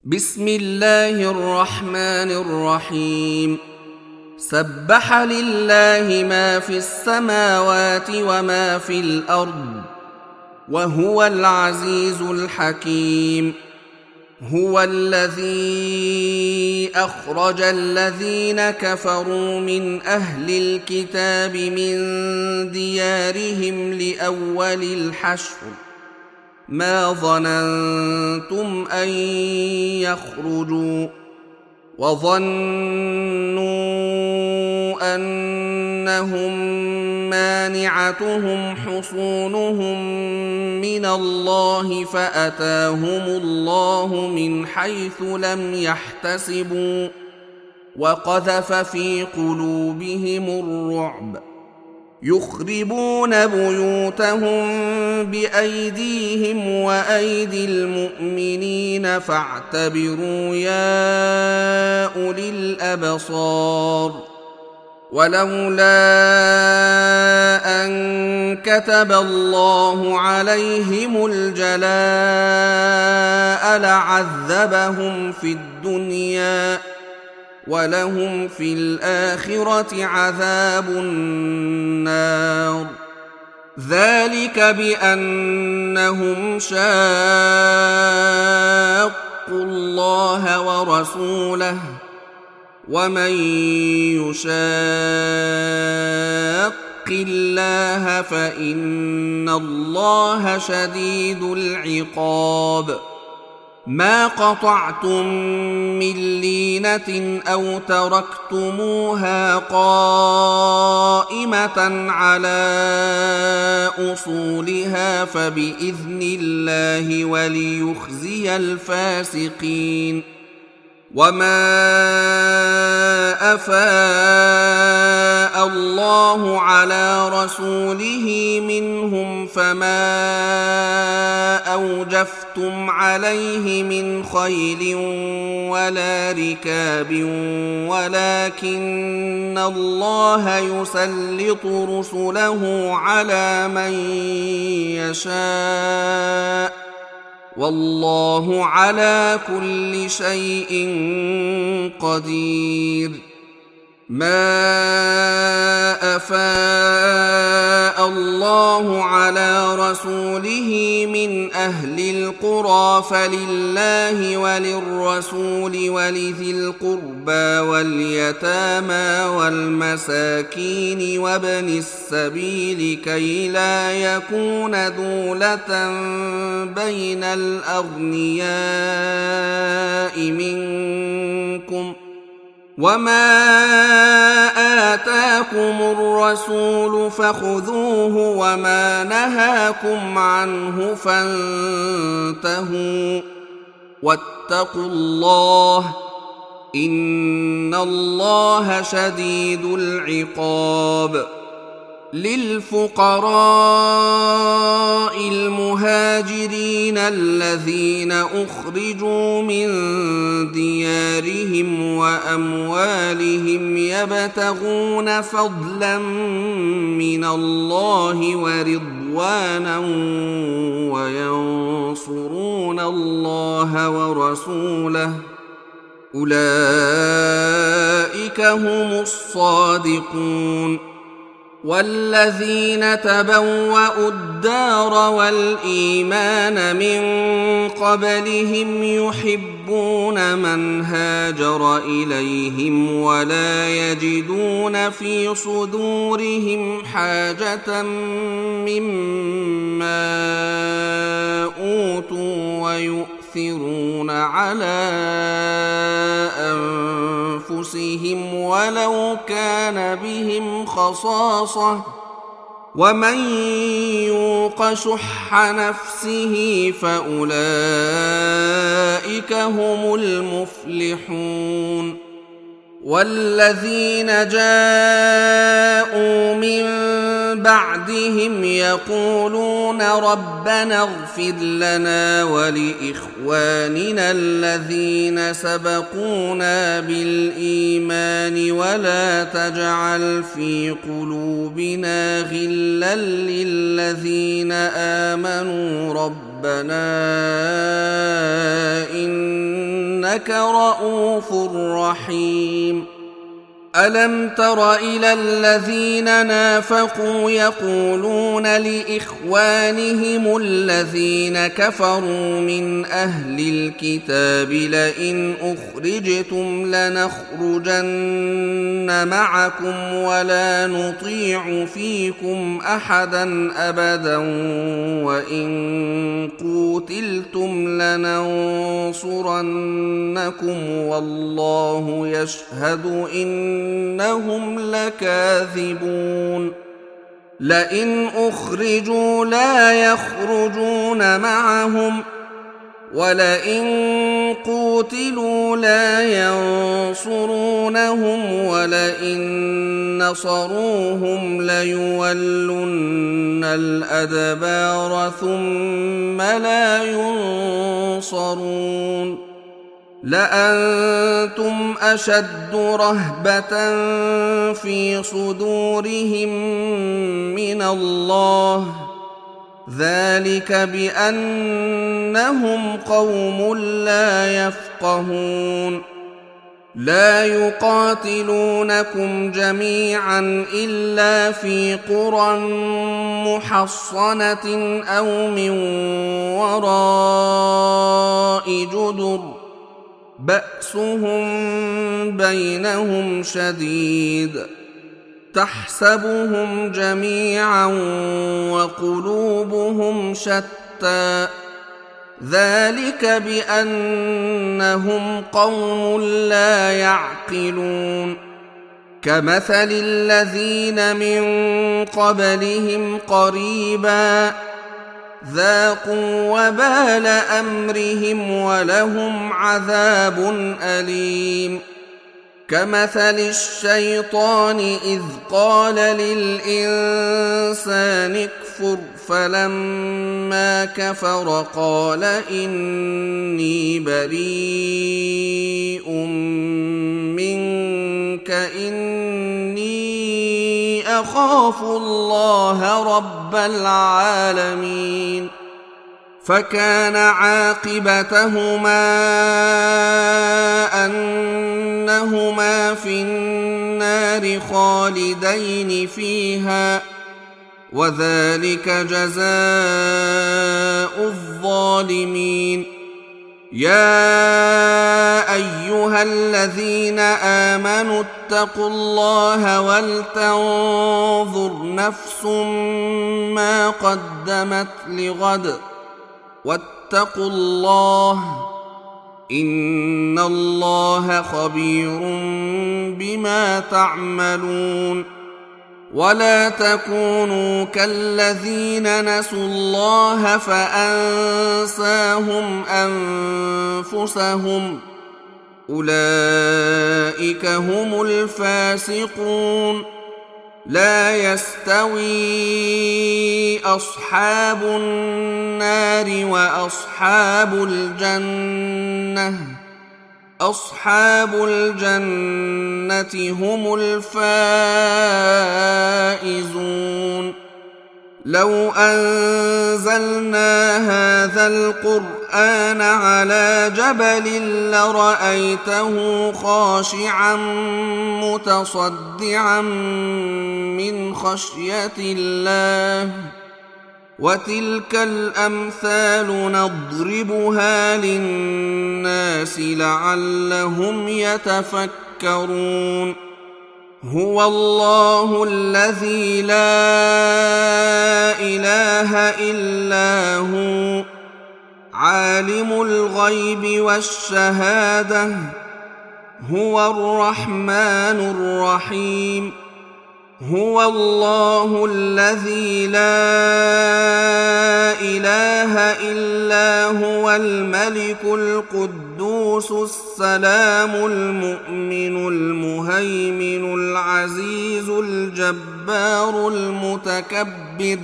بسم الله الرحمن الرحيم. سبح لله ما في السماوات وما في الأرض وهو العزيز الحكيم. هو الذي أخرج الذين كفروا من أهل الكتاب من ديارهم لأول الحشر ما ظننتم أن يخرجوا وظنوا أنهم مانعتهم حصونهم من الله فأتاهم الله من حيث لم يحتسبوا وقذف في قلوبهم الرعب يخربون بيوتهم بأيديهم وأيدي المؤمنين فاعتبروا يا أولي الأبصار. ولولا أن كتب الله عليهم الجلاء لعذبهم في الدنيا ولهم في الآخرة عذاب النار. ذلك بأنهم شاقوا الله ورسوله ومن يشاق الله فإن الله شديد العقاب. ما قطعتم من لينة أو تركتموها قائمة على أصولها فبإذن الله وليخزي الفاسقين. وما أفاء الله على رسوله منهم فما أوجفتم عليه من خيل ولا ركاب ولكن الله يسلط رسله على من يشاء والله على كل شيء قدير. ما أفاء الله على رسوله من أهل القرى فلله وللرسول ولذي القربى واليتامى والمساكين وابن السبيل كي لا يكون دولة بين الأغنياء منكم. وما آتاكم الرسول فخذوه وما نهاكم عنه فانتهوا واتقوا الله إن الله شديد العقاب. للفقراء المهاجرين الذين أخرجوا من ديارهم وأموالهم يبتغون فضلا من الله ورضوانا وينصرون الله ورسوله أولئك هم الصادقون. والذين تبوأوا الدار والإيمان من قبلهم يحبون من هاجر إليهم ولا يجدون في صدورهم حاجة مما أوتوا ويؤثرون على أنفسهم ولو كان بهم خصاصة ومن يوق شح نفسه فأولئك هم المفلحون. والذين جاءوا من بعدهم يقولون ربنا اغفر لنا ولإخواننا الذين سبقونا بالإيمان ولا تجعل في قلوبنا غلا للذين آمنوا ربنا إنك إنك رؤوف رحيم. ألم تر إلى الذين نافقوا يقولون لإخوانهم الذين كفروا من أهل الكتاب لئن أخرجتم لنخرجن معكم ولا نطيع فيكم أحدا أبدا وإن قوتلتم لننصرنكم والله يشهد إنهم لكاذبون. لئن أخرجوا لا يخرجون معهم ولئن قوتلوا لا ينصرونهم ولئن نصروهم ليولن الأدبار ثم لا ينصرون. لأنتم أشد رهبة في صدورهم من الله ذلك بأنهم قوم لا يفقهون. لا يقاتلونكم جميعا إلا في قرى محصنة أو من وراء جدر بأسهم بينهم شديد تحسبهم جميعا وقلوبهم شتى ذلك بأنهم قوم لا يعقلون. كمثل الذين من قبلهم قريبا ذاقوا وبال أمرهم ولهم عذاب أليم. كمثل الشيطان إذ قال للإنسان اكفر فلما كفر قال إني بريء منك إني أخاف الله رب العالمين. فكان عاقبتهما أنهما في النار خالدين فيها وذلك جزاء الظالمين. يا أيها الذين آمنوا اتقوا الله ولتنظر نفس ما قدمت لغد واتقوا الله إن الله خبير بما تعملون. ولا تكونوا كالذين نسوا الله فأنساهم أنفسهم أولئك هم الفاسقون. لا يستوي أصحاب النار وأصحاب الجنة أصحاب الجنة هم الفائزون. لو أنزلنا هذا القرآن على جبل لرأيته خاشعا متصدعا من خشية الله وتلك الأمثال نضربها للناس لعلهم يتفكرون. هو الله الذي لا إله إلا هو عالم الغيب والشهادة هو الرحمن الرحيم. هو الله الذي لا إله إلا هو الملك القدوس السلام المؤمن المهيمن العزيز الجبار المتكبر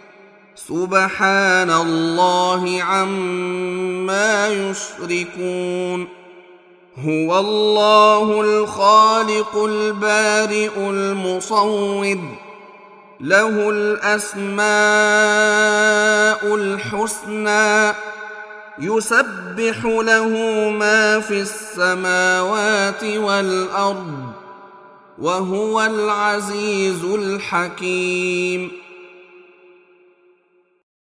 سبحان الله عما يشركون. هو الله الخالق البارئ المصور له الأسماء الحسنى يسبح له ما في السماوات والأرض وهو العزيز الحكيم.